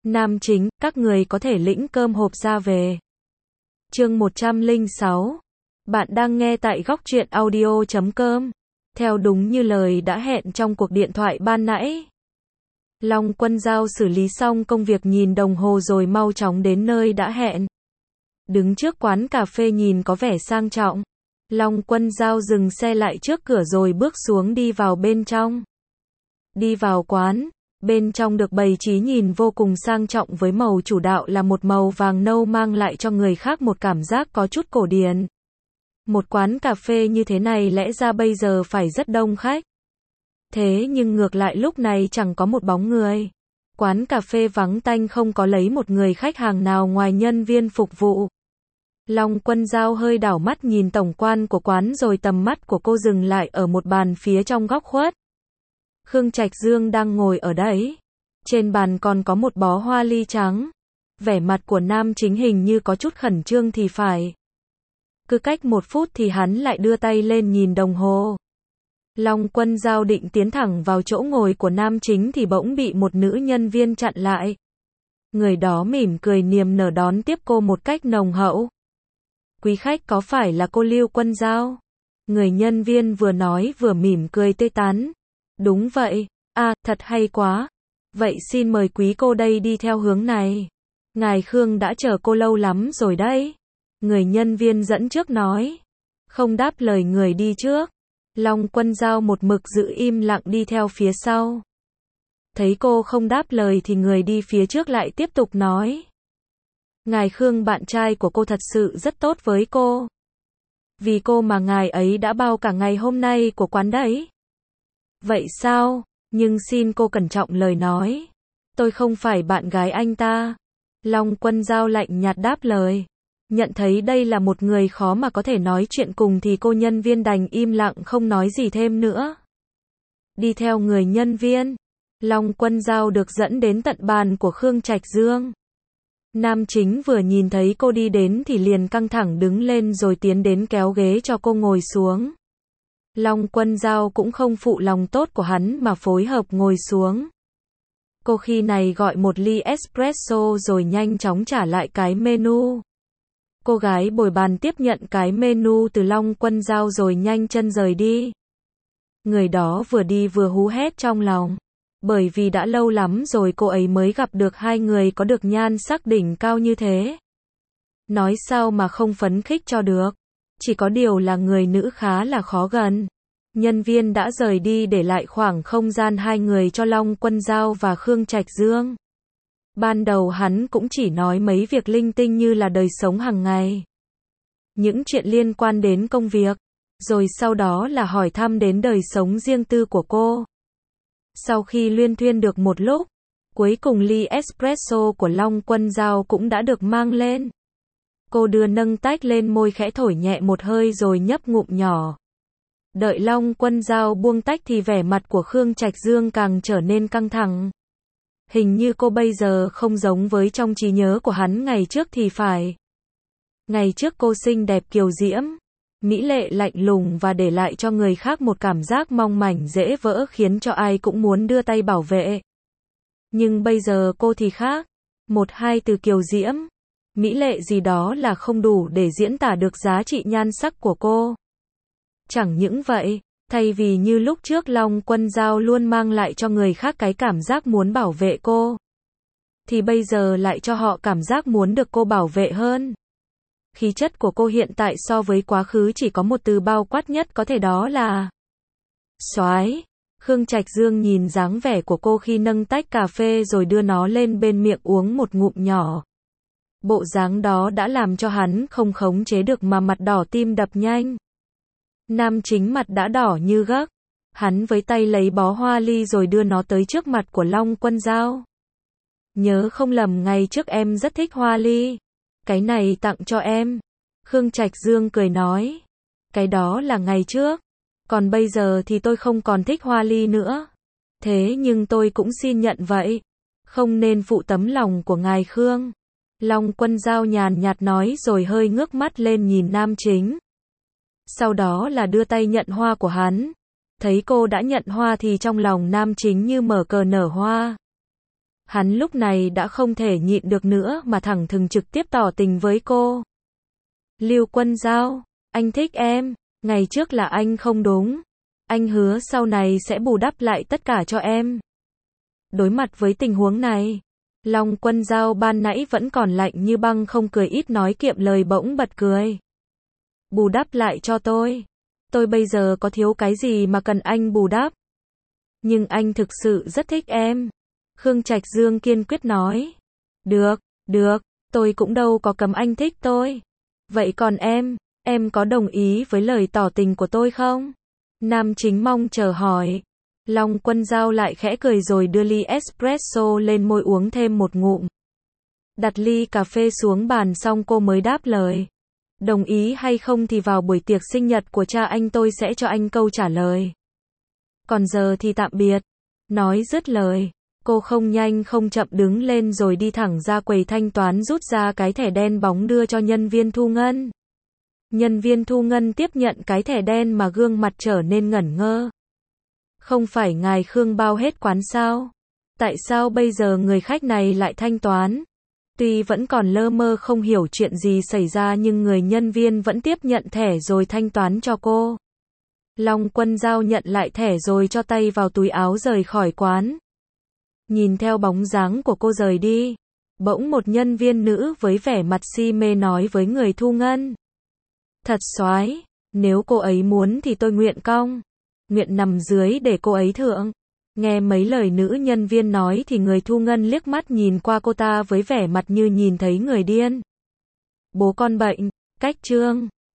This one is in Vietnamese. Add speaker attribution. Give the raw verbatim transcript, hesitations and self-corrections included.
Speaker 1: Nam chính, các người có thể lĩnh cơm hộp ra về. Chương một trăm lẻ sáu. Bạn đang nghe tại góc truyện audio chấm com. Theo đúng như lời đã hẹn trong cuộc điện thoại ban nãy, Long Quân Dao xử lý xong công việc nhìn đồng hồ rồi mau chóng đến nơi đã hẹn. Đứng trước quán cà phê nhìn có vẻ sang trọng, Long Quân Dao dừng xe lại trước cửa rồi bước xuống đi vào bên trong. Đi vào quán, bên trong được bày trí nhìn vô cùng sang trọng với màu chủ đạo là một màu vàng nâu mang lại cho người khác một cảm giác có chút cổ điển. Một quán cà phê như thế này lẽ ra bây giờ phải rất đông khách. Thế nhưng ngược lại lúc này chẳng có một bóng người. Quán cà phê vắng tanh không có lấy một người khách hàng nào ngoài nhân viên phục vụ. Long Quân Dao hơi đảo mắt nhìn tổng quan của quán rồi tầm mắt của cô dừng lại ở một bàn phía trong góc khuất. Khương Trạch Dương đang ngồi ở đấy. Trên bàn còn có một bó hoa ly trắng. Vẻ mặt của nam chính hình như có chút khẩn trương thì phải. Cứ cách một phút thì hắn lại đưa tay lên nhìn đồng hồ. Long Quân Dao định tiến thẳng vào chỗ ngồi của nam chính thì bỗng bị một nữ nhân viên chặn lại. Người đó mỉm cười niềm nở đón tiếp cô một cách nồng hậu. Quý khách có phải là cô Lưu Quân Dao? Người nhân viên vừa nói vừa mỉm cười tươi tắn. Đúng vậy, à, thật hay quá. Vậy xin mời quý cô đây đi theo hướng này. Ngài Khương đã chờ cô lâu lắm rồi đấy. Người nhân viên dẫn trước nói. Không đáp lời người đi trước. Long Quân Dao một mực giữ im lặng đi theo phía sau. Thấy cô không đáp lời thì người đi phía trước lại tiếp tục nói. Ngài Khương bạn trai của cô thật sự rất tốt với cô. Vì cô mà ngài ấy đã bao cả ngày hôm nay của quán đấy. Vậy sao? Nhưng xin cô cẩn trọng lời nói. Tôi không phải bạn gái anh ta. Long Quân Dao lạnh nhạt đáp lời. Nhận thấy đây là một người khó mà có thể nói chuyện cùng thì cô nhân viên đành im lặng không nói gì thêm nữa. Đi theo người nhân viên, Long Quân Dao được dẫn đến tận bàn của Khương Trạch Dương. Nam chính vừa nhìn thấy cô đi đến thì liền căng thẳng đứng lên rồi tiến đến kéo ghế cho cô ngồi xuống. Long Quân Dao cũng không phụ lòng tốt của hắn mà phối hợp ngồi xuống. Cô khi này gọi một ly espresso rồi nhanh chóng trả lại cái menu. Cô gái bồi bàn tiếp nhận cái menu từ Long Quân Dao rồi nhanh chân rời đi. Người đó vừa đi vừa hú hét trong lòng. Bởi vì đã lâu lắm rồi cô ấy mới gặp được hai người có được nhan sắc đỉnh cao như thế. Nói sao mà không phấn khích cho được. Chỉ có điều là người nữ khá là khó gần. Nhân viên đã rời đi để lại khoảng không gian hai người cho Long Quân Dao và Khương Trạch Dương. Ban đầu hắn cũng chỉ nói mấy việc linh tinh như là đời sống hàng ngày. Những chuyện liên quan đến công việc. Rồi sau đó là hỏi thăm đến đời sống riêng tư của cô. Sau khi luyên thuyên được một lúc, cuối cùng ly espresso của Long Quân Dao cũng đã được mang lên. Cô đưa nâng tách lên môi khẽ thổi nhẹ một hơi rồi nhấp ngụm nhỏ. Đợi Long Quân Dao buông tách thì vẻ mặt của Khương Trạch Dương càng trở nên căng thẳng. Hình như cô bây giờ không giống với trong trí nhớ của hắn ngày trước thì phải. Ngày trước cô xinh đẹp kiều diễm, mỹ lệ lạnh lùng và để lại cho người khác một cảm giác mong mảnh dễ vỡ khiến cho ai cũng muốn đưa tay bảo vệ. Nhưng bây giờ cô thì khác. Một hai từ kiều diễm, mỹ lệ gì đó là không đủ để diễn tả được giá trị nhan sắc của cô. Chẳng những vậy, thay vì như lúc trước Long Quân Dao luôn mang lại cho người khác cái cảm giác muốn bảo vệ cô, thì bây giờ lại cho họ cảm giác muốn được cô bảo vệ hơn. Khí chất của cô hiện tại so với quá khứ chỉ có một từ bao quát nhất có thể đó là soái. Khương Trạch Dương nhìn dáng vẻ của cô khi nâng tách cà phê rồi đưa nó lên bên miệng uống một ngụm nhỏ. Bộ dáng đó đã làm cho hắn không khống chế được mà mặt đỏ tim đập nhanh. Nam chính mặt đã đỏ như gấc. Hắn với tay lấy bó hoa ly rồi đưa nó tới trước mặt của Long Quân Dao. Nhớ không lầm ngày trước em rất thích hoa ly. Cái này tặng cho em. Khương Trạch Dương cười nói. Cái đó là ngày trước. Còn bây giờ thì tôi không còn thích hoa ly nữa. Thế nhưng tôi cũng xin nhận vậy. Không nên phụ tấm lòng của ngài Khương. Long Quân Dao nhàn nhạt nói rồi hơi ngước mắt lên nhìn nam chính. Sau đó là đưa tay nhận hoa của hắn. Thấy cô đã nhận hoa thì trong lòng nam chính như mở cờ nở hoa. Hắn lúc này đã không thể nhịn được nữa mà thẳng thừng trực tiếp tỏ tình với cô. Lưu Quân Giao, anh thích em, ngày trước là anh không đúng. Anh hứa sau này sẽ bù đắp lại tất cả cho em. Đối mặt với tình huống này, Long Quân Giao ban nãy vẫn còn lạnh như băng không cười ít nói kiệm lời bỗng bật cười. Bù đắp lại cho tôi. Tôi bây giờ có thiếu cái gì mà cần anh bù đắp? Nhưng anh thực sự rất thích em. Khương Trạch Dương kiên quyết nói. Được, được, tôi cũng đâu có cấm anh thích tôi. Vậy còn em, em có đồng ý với lời tỏ tình của tôi không? Nam Chính mong chờ hỏi. Long Quân Giao lại khẽ cười rồi đưa ly espresso lên môi uống thêm một ngụm. Đặt ly cà phê xuống bàn xong cô mới đáp lời. Đồng ý hay không thì vào buổi tiệc sinh nhật của cha anh tôi sẽ cho anh câu trả lời. Còn giờ thì tạm biệt. Nói dứt lời, cô không nhanh không chậm đứng lên rồi đi thẳng ra quầy thanh toán rút ra cái thẻ đen bóng đưa cho nhân viên thu ngân. Nhân viên thu ngân tiếp nhận cái thẻ đen mà gương mặt trở nên ngẩn ngơ. Không phải ngài Khương bao hết quán sao? Tại sao bây giờ người khách này lại thanh toán? Tuy vẫn còn lơ mơ không hiểu chuyện gì xảy ra nhưng người nhân viên vẫn tiếp nhận thẻ rồi thanh toán cho cô. Long Quân Giao nhận lại thẻ rồi cho tay vào túi áo rời khỏi quán. Nhìn theo bóng dáng của cô rời đi, bỗng một nhân viên nữ với vẻ mặt si mê nói với người thu ngân. Thật xoái, nếu cô ấy muốn thì tôi nguyện cong, nguyện nằm dưới để cô ấy thượng. Nghe mấy lời nữ nhân viên nói thì người thu ngân liếc mắt nhìn qua cô ta với vẻ mặt như nhìn thấy người điên. Bố con bệnh, cách chương.